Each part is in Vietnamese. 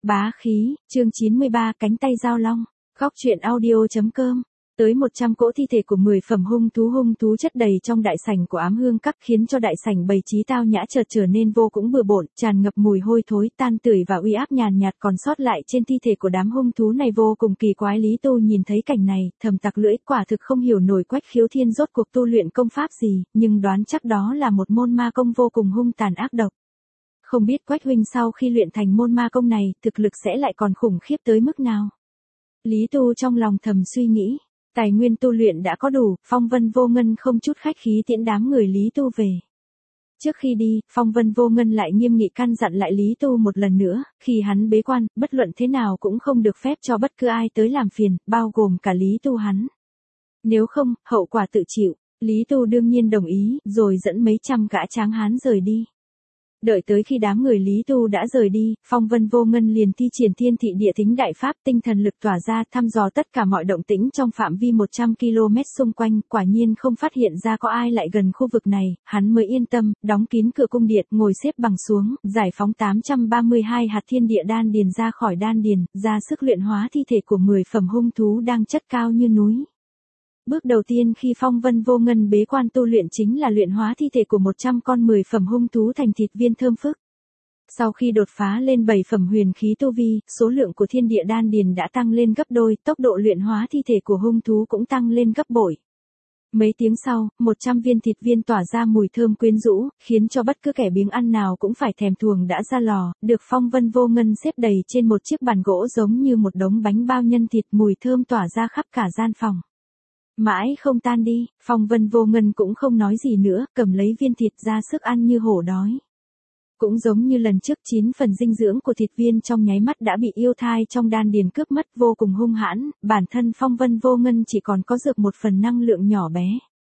Bá khí, chương 93, cánh tay giao long. Góc truyện audio.com. Tới 100 cỗ thi thể của 10 phẩm hung thú chất đầy trong đại sảnh của Ám Hương Các, khiến cho đại sảnh bày trí tao nhã chợt trở nên vô cùng bừa bộn, tràn ngập mùi hôi thối, tan tưởi và uy áp nhàn nhạt còn sót lại trên thi thể của đám hung thú này vô cùng kỳ quái. Lý Tu nhìn thấy cảnh này, thầm tặc lưỡi, quả thực không hiểu nổi Quách Khiếu Thiên rốt cuộc tu luyện công pháp gì, nhưng đoán chắc đó là một môn ma công vô cùng hung tàn ác độc. Không biết Quách huynh sau khi luyện thành môn ma công này, thực lực sẽ lại còn khủng khiếp tới mức nào? Lý Tu trong lòng thầm suy nghĩ. Tài nguyên tu luyện đã có đủ, Phong Vân Vô Ngân không chút khách khí tiễn đám người Lý Tu về. Trước khi đi, Phong Vân Vô Ngân lại nghiêm nghị căn dặn lại Lý Tu một lần nữa, khi hắn bế quan, bất luận thế nào cũng không được phép cho bất cứ ai tới làm phiền, bao gồm cả Lý Tu hắn. Nếu không, hậu quả tự chịu. Lý Tu đương nhiên đồng ý, rồi dẫn mấy trăm gã tráng hán rời đi. Đợi tới khi đám người Lý Tu đã rời đi, Phong Vân Vô Ngân liền thi triển Thiên Thị Địa Thính Đại Pháp, tinh thần lực tỏa ra thăm dò tất cả mọi động tĩnh trong phạm vi 100 km xung quanh, quả nhiên không phát hiện ra có ai lại gần khu vực này, hắn mới yên tâm, đóng kín cửa cung điện, ngồi xếp bằng xuống, giải phóng 832 hạt thiên địa đan điền ra khỏi đan điền, ra sức luyện hóa thi thể của 10 phẩm hung thú đang chất cao như núi. Bước đầu tiên khi Phong Vân Vô Ngân bế quan tu luyện chính là luyện hóa thi thể của 100 con 10 phẩm hung thú thành thịt viên thơm phức. Sau khi đột phá lên 7 phẩm huyền khí tu vi, số lượng của thiên địa đan điền đã tăng lên gấp đôi, tốc độ luyện hóa thi thể của hung thú cũng tăng lên gấp bội. Mấy tiếng sau, 100 viên thịt viên tỏa ra mùi thơm quyến rũ, khiến cho bất cứ kẻ biếng ăn nào cũng phải thèm thuồng đã ra lò, được Phong Vân Vô Ngân xếp đầy trên một chiếc bàn gỗ giống như một đống bánh bao nhân thịt, mùi thơm tỏa ra khắp cả gian phòng. Mãi không tan đi, Phong Vân Vô Ngân cũng không nói gì nữa, cầm lấy viên thịt ra sức ăn như hổ đói. Cũng giống như lần trước, 9 phần dinh dưỡng của thịt viên trong nháy mắt đã bị yêu thai trong đan điền cướp mất, vô cùng hung hãn, bản thân Phong Vân Vô Ngân chỉ còn có dược 1 phần năng lượng nhỏ bé.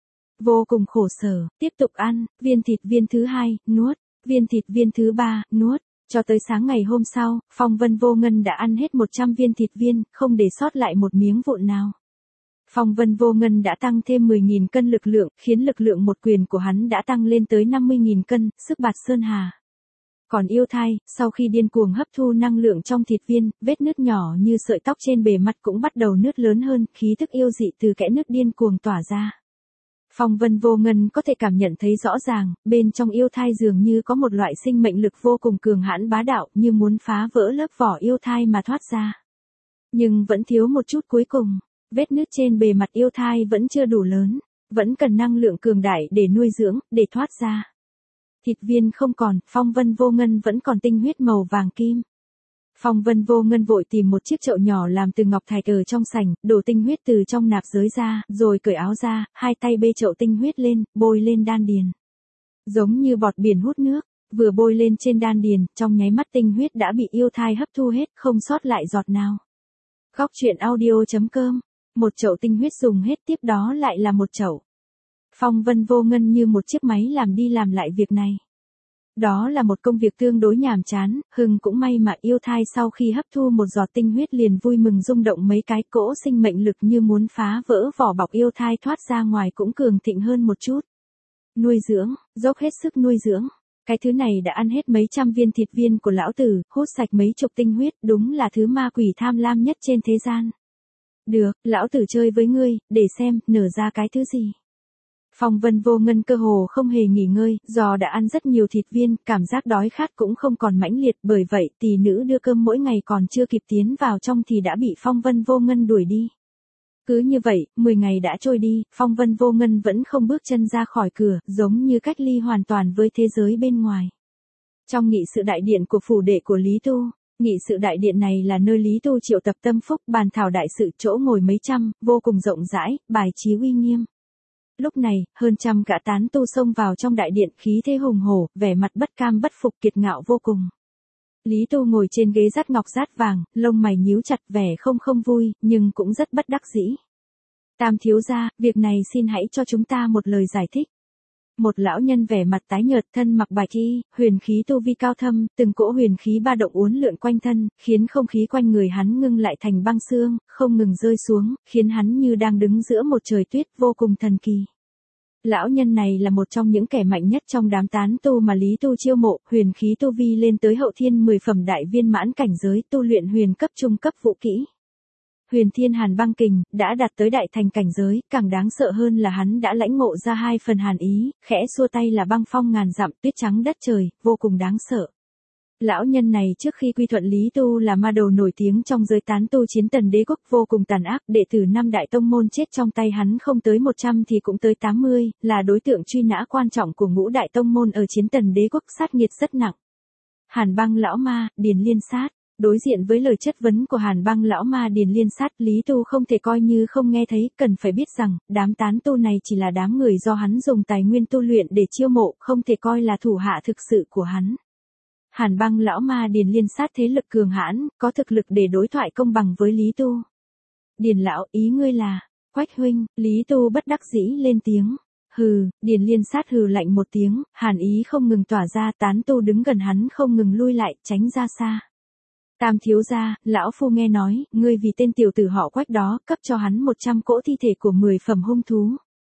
Vô cùng khổ sở, tiếp tục ăn, viên thịt viên thứ 2, nuốt, viên thịt viên thứ 3, nuốt. Cho tới sáng ngày hôm sau, Phong Vân Vô Ngân đã ăn hết 100 viên thịt viên, không để sót lại một miếng vụn nào. Phong Vân Vô Ngân đã tăng thêm 10.000 cân lực lượng, khiến lực lượng một quyền của hắn đã tăng lên tới 50.000 cân, sức bạt sơn hà. Còn yêu thai, sau khi điên cuồng hấp thu năng lượng trong thịt viên, vết nứt nhỏ như sợi tóc trên bề mặt cũng bắt đầu nứt lớn hơn, khí tức yêu dị từ kẽ nứt điên cuồng tỏa ra. Phong Vân Vô Ngân có thể cảm nhận thấy rõ ràng, bên trong yêu thai dường như có một loại sinh mệnh lực vô cùng cường hãn bá đạo, như muốn phá vỡ lớp vỏ yêu thai mà thoát ra. Nhưng vẫn thiếu một chút cuối cùng. Vết nứt trên bề mặt yêu thai vẫn chưa đủ lớn, vẫn cần năng lượng cường đại để nuôi dưỡng, để thoát ra. Thịt viên không còn, Phong Vân Vô Ngân vẫn còn tinh huyết màu vàng kim. Phong Vân Vô Ngân vội tìm một chiếc chậu nhỏ làm từ ngọc thạch ở trong sảnh, đổ tinh huyết từ trong nạp giới ra, rồi cởi áo ra, hai tay bê chậu tinh huyết lên, bôi lên đan điền. Giống như bọt biển hút nước, vừa bôi lên trên đan điền, trong nháy mắt tinh huyết đã bị yêu thai hấp thu hết, không sót lại giọt nào. Góc truyện audio.com. Một chậu tinh huyết dùng hết, tiếp đó lại là một chậu. Phong Vân Vô Ngân như một chiếc máy làm đi làm lại việc này. Đó là một công việc tương đối nhàm chán, cũng may mà yêu thai sau khi hấp thu một giọt tinh huyết liền vui mừng rung động mấy cái, cỗ sinh mệnh lực như muốn phá vỡ vỏ bọc yêu thai thoát ra ngoài cũng cường thịnh hơn một chút. Nuôi dưỡng, dốc hết sức nuôi dưỡng. Cái thứ này đã ăn hết mấy trăm viên thịt viên của lão tử, hút sạch mấy chục tinh huyết, đúng là thứ ma quỷ tham lam nhất trên thế gian. Được, lão tử chơi với ngươi, để xem, nở ra cái thứ gì. Phong Vân Vô Ngân cơ hồ không hề nghỉ ngơi, do đã ăn rất nhiều thịt viên, cảm giác đói khát cũng không còn mãnh liệt, bởi vậy tỷ nữ đưa cơm mỗi ngày còn chưa kịp tiến vào trong thì đã bị Phong Vân Vô Ngân đuổi đi. Cứ như vậy, 10 ngày đã trôi đi, Phong Vân Vô Ngân vẫn không bước chân ra khỏi cửa, giống như cách ly hoàn toàn với thế giới bên ngoài. Trong nghị sự đại điện của phủ đệ của Lý Tu, nghị sự đại điện này là nơi Lý Tu triệu tập tâm phúc, bàn thảo đại sự, chỗ ngồi mấy trăm, vô cùng rộng rãi, bài trí uy nghiêm. Lúc này, hơn trăm gã tán tu xông vào trong đại điện, khí thế hùng hổ, vẻ mặt bất cam bất phục, kiệt ngạo vô cùng. Lý Tu ngồi trên ghế dát ngọc dát vàng, lông mày nhíu chặt, vẻ không vui, nhưng cũng rất bất đắc dĩ. Tam thiếu gia, việc này xin hãy cho chúng ta một lời giải thích. Một lão nhân vẻ mặt tái nhợt, thân mặc bạch y, huyền khí tu vi cao thâm, từng cỗ huyền khí ba động uốn lượn quanh thân, khiến không khí quanh người hắn ngưng lại thành băng xương, không ngừng rơi xuống, khiến hắn như đang đứng giữa một trời tuyết vô cùng thần kỳ. Lão nhân này là một trong những kẻ mạnh nhất trong đám tán tu mà Lý Tu chiêu mộ, huyền khí tu vi lên tới hậu thiên 10 phẩm đại viên mãn cảnh giới, tu luyện huyền cấp trung cấp vũ kỹ. Huyền Thiên Hàn Băng Kình đã đạt tới đại thành cảnh giới, càng đáng sợ hơn là hắn đã lãnh ngộ ra 2 phần hàn ý, khẽ xua tay là băng phong ngàn dặm, tuyết trắng đất trời, vô cùng đáng sợ. Lão nhân này trước khi quy thuận Lý Tu là ma đầu nổi tiếng trong giới tán tu chiến Tần Đế quốc, vô cùng tàn ác, đệ tử 5 đại tông môn chết trong tay hắn không tới 100 thì cũng tới 80, là đối tượng truy nã quan trọng của ngũ đại tông môn ở chiến Tần Đế quốc, sát nghiệt rất nặng. Hàn Băng lão ma, Điền Liên Sát. Đối diện với lời chất vấn của Hàn Băng lão ma Điền Liên Sát, Lý Tu không thể coi như không nghe thấy, cần phải biết rằng, đám tán tu này chỉ là đám người do hắn dùng tài nguyên tu luyện để chiêu mộ, không thể coi là thủ hạ thực sự của hắn. Hàn Băng lão ma Điền Liên Sát thế lực cường hãn, có thực lực để đối thoại công bằng với Lý Tu. Điền lão, ý ngươi là, Quách huynh, Lý Tu bất đắc dĩ lên tiếng. Hừ, Điền Liên Sát hừ lạnh một tiếng, hàn ý không ngừng tỏa ra, tán tu đứng gần hắn không ngừng lui lại, tránh ra xa. Tam thiếu gia, lão phu nghe nói, ngươi vì tên tiểu tử họ Quách đó, cấp cho hắn 100 cỗ thi thể của 10 phẩm hung thú.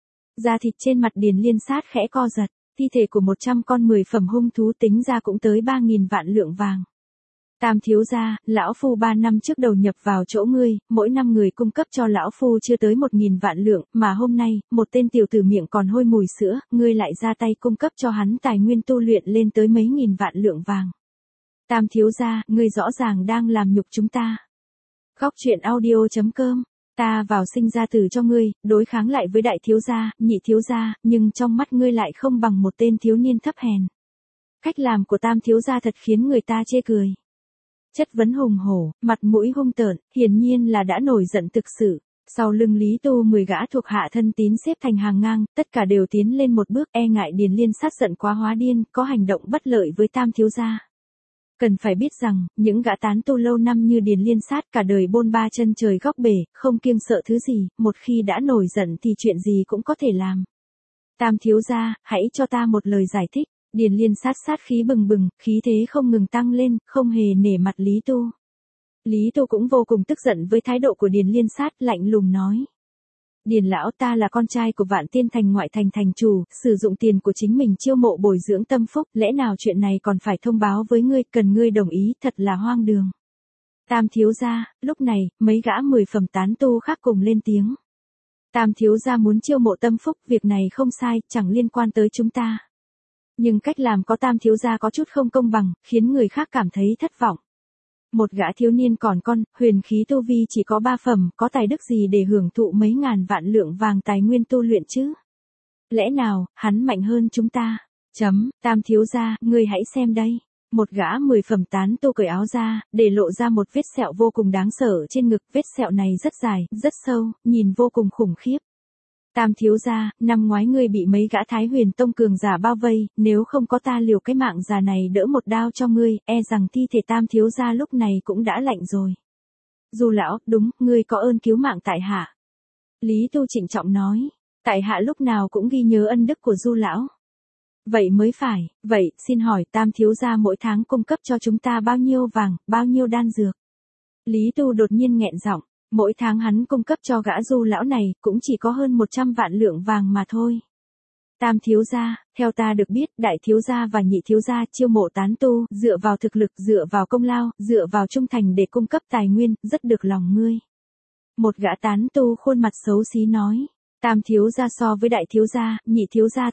Da thịt trên mặt Điền Liên Sát khẽ co giật, thi thể của 100 con 10 phẩm hung thú tính ra cũng tới 3.000 vạn lượng vàng. Tam thiếu gia, lão phu 3 năm trước đầu nhập vào chỗ ngươi, mỗi năm người cung cấp cho lão phu chưa tới 1.000 vạn lượng, mà hôm nay, một tên tiểu tử miệng còn hôi mùi sữa, ngươi lại ra tay cung cấp cho hắn tài nguyên tu luyện lên tới mấy nghìn vạn lượng vàng. Tam thiếu gia, ngươi rõ ràng đang làm nhục chúng ta. Góc truyện audio.com. Ta vào sinh ra tử cho ngươi, đối kháng lại với đại thiếu gia, nhị thiếu gia, nhưng trong mắt ngươi lại không bằng một tên thiếu niên thấp hèn. Cách làm của tam thiếu gia thật khiến người ta chê cười. Chất vấn hùng hổ, mặt mũi hung tợn, hiển nhiên là đã nổi giận thực sự. Sau lưng Lý Tu 10 gã thuộc hạ thân tín xếp thành hàng ngang, tất cả đều tiến lên một bước, e ngại Điền Liên Sát giận quá hóa điên, có hành động bất lợi với tam thiếu gia. Cần phải biết rằng, những gã tán tu lâu năm như Điền Liên Sát cả đời bôn ba chân trời góc bể, không kiêng sợ thứ gì, một khi đã nổi giận thì chuyện gì cũng có thể làm. Tam thiếu gia, hãy cho ta một lời giải thích. Điền Liên Sát sát khí bừng bừng, khí thế không ngừng tăng lên, không hề nể mặt Lý Tu. Lý Tu cũng vô cùng tức giận với thái độ của Điền Liên Sát, lạnh lùng nói. Điền lão, ta là con trai của Vạn Tiên Thành ngoại thành thành chủ, sử dụng tiền của chính mình chiêu mộ bồi dưỡng tâm phúc, lẽ nào chuyện này còn phải thông báo với ngươi, cần ngươi đồng ý, thật là hoang đường. Tam thiếu gia, lúc này, mấy gã 10 phẩm tán tu khác cùng lên tiếng. Tam thiếu gia muốn chiêu mộ tâm phúc, việc này không sai, chẳng liên quan tới chúng ta. Nhưng cách làm có tam thiếu gia có chút không công bằng, khiến người khác cảm thấy thất vọng. Một gã thiếu niên còn con, huyền khí tu vi chỉ có 3 phẩm, có tài đức gì để hưởng thụ mấy ngàn vạn lượng vàng tài nguyên tu luyện chứ? Lẽ nào, hắn mạnh hơn chúng ta? Tam thiếu gia, ngươi hãy xem đây. Một gã 10 phẩm tán tu cởi áo ra, để lộ ra một vết sẹo vô cùng đáng sợ trên ngực, vết sẹo này rất dài, rất sâu, nhìn vô cùng khủng khiếp. Tam thiếu gia, năm ngoái ngươi bị mấy gã Thái Huyền Tông cường giả bao vây, nếu không có ta liều cái mạng già này đỡ một đao cho ngươi, e rằng thi thể tam thiếu gia lúc này cũng đã lạnh rồi. Du lão, đúng, ngươi có ơn cứu mạng tại hạ. Lý Tu trịnh trọng nói, tại hạ lúc nào cũng ghi nhớ ân đức của Du lão. Vậy mới phải, vậy, xin hỏi tam thiếu gia mỗi tháng cung cấp cho chúng ta bao nhiêu vàng, bao nhiêu đan dược? Lý Tu đột nhiên nghẹn giọng. Mỗi tháng hắn cung cấp cho gã Du lão này, cũng chỉ có hơn 100 vạn lượng vàng mà thôi. Tam thiếu gia, theo ta được biết, đại thiếu gia và nhị thiếu gia chiêu mộ tán tu, dựa vào thực lực, dựa vào công lao, dựa vào trung thành để cung cấp tài nguyên, rất được lòng ngươi. Một gã tán tu khuôn mặt xấu xí nói, tam thiếu gia so với đại thiếu gia, nhị thiếu gia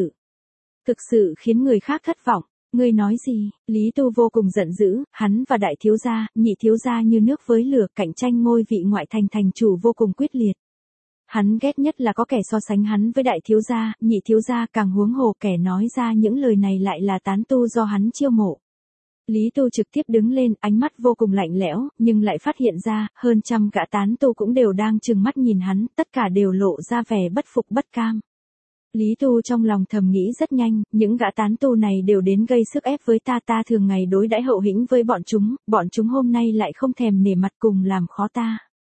thực sự khiến người khác thất vọng. Ngươi nói gì? Lý Tu vô cùng giận dữ, hắn và đại thiếu gia, nhị thiếu gia như nước với lửa, cạnh tranh ngôi vị ngoại thành thành chủ vô cùng quyết liệt. Hắn ghét nhất là có kẻ so sánh hắn với đại thiếu gia, nhị thiếu gia, càng huống hồ kẻ nói ra những lời này lại là tán tu do hắn chiêu mộ. Lý Tu trực tiếp đứng lên, ánh mắt vô cùng lạnh lẽo, nhưng lại phát hiện ra, hơn trăm gã tán tu cũng đều đang trừng mắt nhìn hắn, tất cả đều lộ ra vẻ bất phục bất cam. Lý Tu trong lòng thầm nghĩ rất nhanh, những gã tán tu này đều đến gây sức ép với ta, ta thường ngày đối đãi hậu hĩnh với bọn chúng hôm nay lại không thèm nể mặt cùng làm khó ta.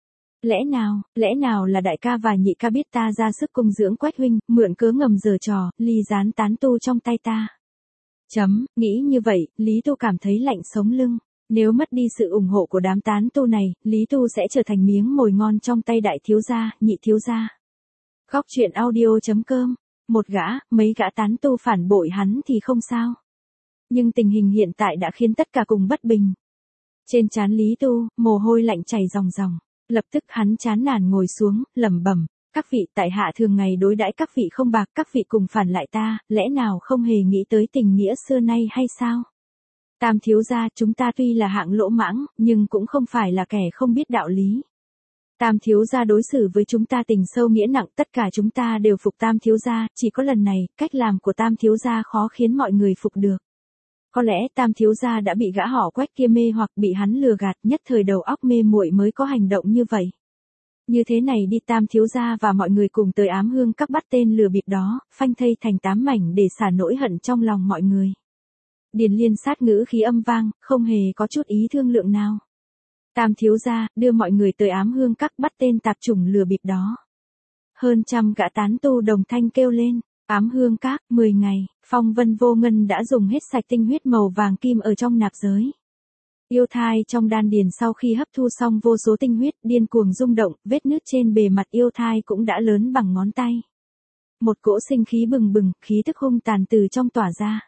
Lẽ nào là đại ca và nhị ca biết ta ra sức cung dưỡng Quách huynh, mượn cớ ngầm giở trò, ly gián tán tu trong tay ta. Nghĩ như vậy, Lý Tu cảm thấy lạnh sống lưng. Nếu mất đi sự ủng hộ của đám tán tu này, Lý Tu sẽ trở thành miếng mồi ngon trong tay đại thiếu gia, nhị thiếu gia. Góc truyện audio.com Một gã, mấy gã tán tu phản bội hắn thì không sao. Nhưng tình hình hiện tại đã khiến tất cả cùng bất bình. Trên trán Lý Tu, mồ hôi lạnh chảy ròng ròng. Lập tức hắn chán nản ngồi xuống, lẩm bẩm, các vị, tại hạ thường ngày đối đãi các vị không bạc, các vị cùng phản lại ta, lẽ nào không hề nghĩ tới tình nghĩa xưa nay hay sao? Tam thiếu gia, chúng ta tuy là hạng lỗ mãng, nhưng cũng không phải là kẻ không biết đạo lý. Tam thiếu gia đối xử với chúng ta tình sâu nghĩa nặng, tất cả chúng ta đều phục Tam thiếu gia, chỉ có lần này, cách làm của Tam thiếu gia khó khiến mọi người phục được. Có lẽ Tam thiếu gia đã bị gã họ Quách kia mê hoặc bị hắn lừa gạt, nhất thời đầu óc mê muội mới có hành động như vậy. Như thế này đi, Tam thiếu gia và mọi người cùng tới Ám Hương Các bắt tên lừa bịp đó, phanh thây thành 8 mảnh để xả nỗi hận trong lòng mọi người. Điền Liên sát ngữ khí âm vang, không hề có chút ý thương lượng nào. Tam thiếu gia, đưa mọi người tới Ám Hương Các bắt tên tạp chủng lừa bịp đó. Hơn trăm gã tán tu đồng thanh kêu lên. Ám Hương Các, 10 ngày, Phong Vân Vô Ngân đã dùng hết sạch tinh huyết màu vàng kim ở trong nạp giới. Yêu thai trong đan điền sau khi hấp thu xong vô số tinh huyết, điên cuồng rung động, vết nứt trên bề mặt yêu thai cũng đã lớn bằng ngón tay. Một cỗ sinh khí bừng bừng, khí tức hung tàn từ trong tỏa ra.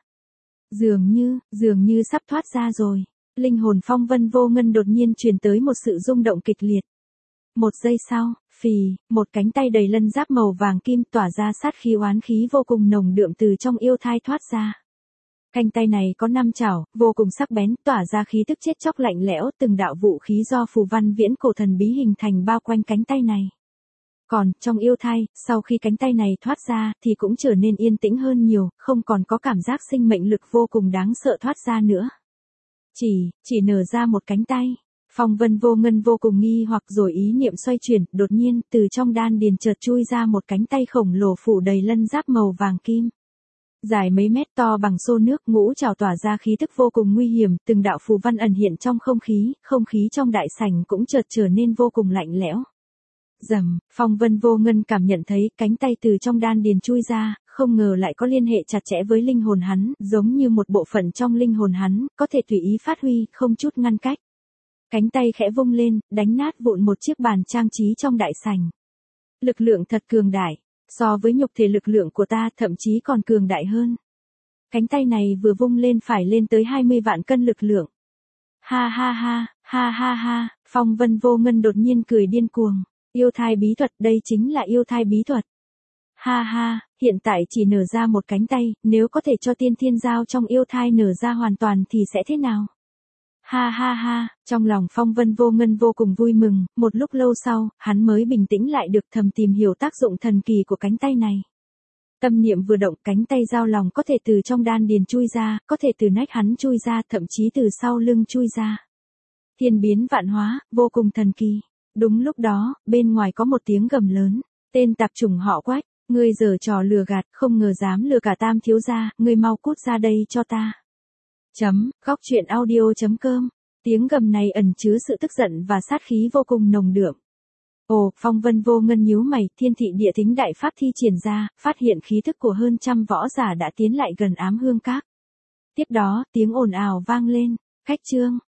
Dường như sắp thoát ra rồi. Linh hồn Phong Vân Vô Ngân đột nhiên truyền tới một sự rung động kịch liệt. Một giây sau, phì, một cánh tay đầy lân giáp màu vàng kim tỏa ra sát khí oán khí vô cùng nồng đượm từ trong yêu thai thoát ra. Cánh tay này có 5 chảo, vô cùng sắc bén, tỏa ra khí tức chết chóc lạnh lẽo, từng đạo vũ khí do phù văn viễn cổ thần bí hình thành bao quanh cánh tay này. Còn, trong yêu thai, sau khi cánh tay này thoát ra, thì cũng trở nên yên tĩnh hơn nhiều, không còn có cảm giác sinh mệnh lực vô cùng đáng sợ thoát ra nữa. Chỉ nở ra một cánh tay. Phong Vân Vô Ngân vô cùng nghi hoặc rồi ý niệm xoay chuyển, đột nhiên, từ trong đan điền chợt chui ra một cánh tay khổng lồ phủ đầy lân giáp màu vàng kim. Dài mấy mét to bằng xô nước, ngũ trảo tỏa ra khí tức vô cùng nguy hiểm, từng đạo phù văn ẩn hiện trong không khí trong đại sảnh cũng chợt trở nên vô cùng lạnh lẽo. Rầm, Phong Vân Vô Ngân cảm nhận thấy cánh tay từ trong đan điền chui ra, không ngờ lại có liên hệ chặt chẽ với linh hồn hắn, giống như một bộ phận trong linh hồn hắn, có thể tùy ý phát huy, không chút ngăn cách. Cánh tay khẽ vung lên, đánh nát vụn một chiếc bàn trang trí trong đại sảnh. Lực lượng thật cường đại, so với nhục thể lực lượng của ta thậm chí còn cường đại hơn. Cánh tay này vừa vung lên phải lên tới 20 vạn cân lực lượng. Ha ha ha, ha ha ha, Phong Vân Vô Ngân đột nhiên cười điên cuồng. Yêu thai bí thuật, đây chính là yêu thai bí thuật. Ha ha, hiện tại chỉ nở ra một cánh tay, nếu có thể cho tiên thiên giao trong yêu thai nở ra hoàn toàn thì sẽ thế nào? Ha ha ha, trong lòng Phong Vân Vô Ngân vô cùng vui mừng, một lúc lâu sau, hắn mới bình tĩnh lại được thầm tìm hiểu tác dụng thần kỳ của cánh tay này. Tâm niệm vừa động, cánh tay giao lòng có thể từ trong đan điền chui ra, có thể từ nách hắn chui ra, thậm chí từ sau lưng chui ra. Thiên biến vạn hóa, vô cùng thần kỳ. Đúng lúc đó, bên ngoài có một tiếng gầm lớn. Tên tạp chủng họ Quách, ngươi giở trò lừa gạt, không ngờ dám lừa cả Tam thiếu gia, ngươi mau cút ra đây cho ta. Góc truyện audio.com. Tiếng gầm này ẩn chứa sự tức giận và sát khí vô cùng nồng đượm. Ồ, Phong Vân Vô Ngân nhíu mày, thiên thị địa thính đại pháp thi triển ra, phát hiện khí thức của hơn trăm võ giả đã tiến lại gần Ám Hương Các. Tiếp đó, tiếng ồn ào vang lên, khách trương.